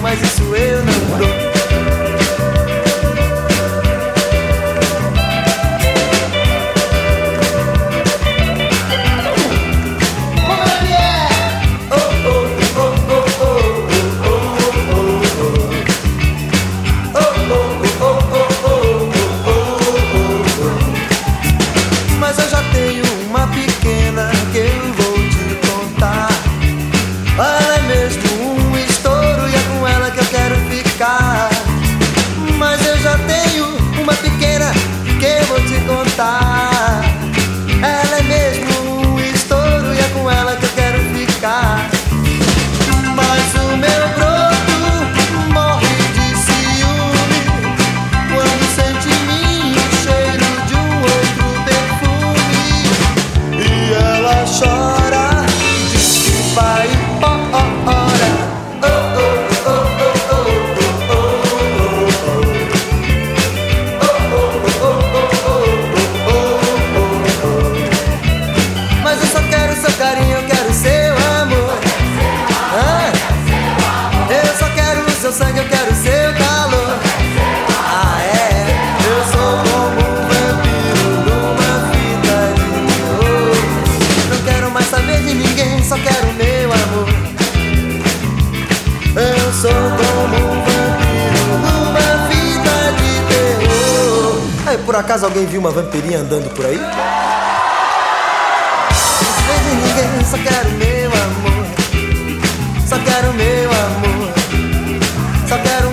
mas isso eu não dou. Mas eu já tenho uma pequena que eu vou te contar. Ela é mesmo um estouro e é com ela que eu quero ficar. Mas eu já tenho uma pequena que eu vou te contar. Ela é mesmo um estouro e é com ela que eu quero ficar. Mas o meu broto morre de ciúme quando sente em mim o cheiro de um outro perfume. E ela chora e diz que vai embora. Mas eu só quero seu carinho, eu quero seu amor. Eu só quero o seu sangue, eu quero o seu calor. Ah, é, eu sou como um vampiro numa fita de terror. Não quero mais saber de ninguém, só quero o meu amor. Eu sou como um vampiro numa fita de terror. Aí, por acaso alguém viu uma vampirinha andando por aí? Não vejo de ninguém, só quero o meu amor. Só quero o meu amor. Só quero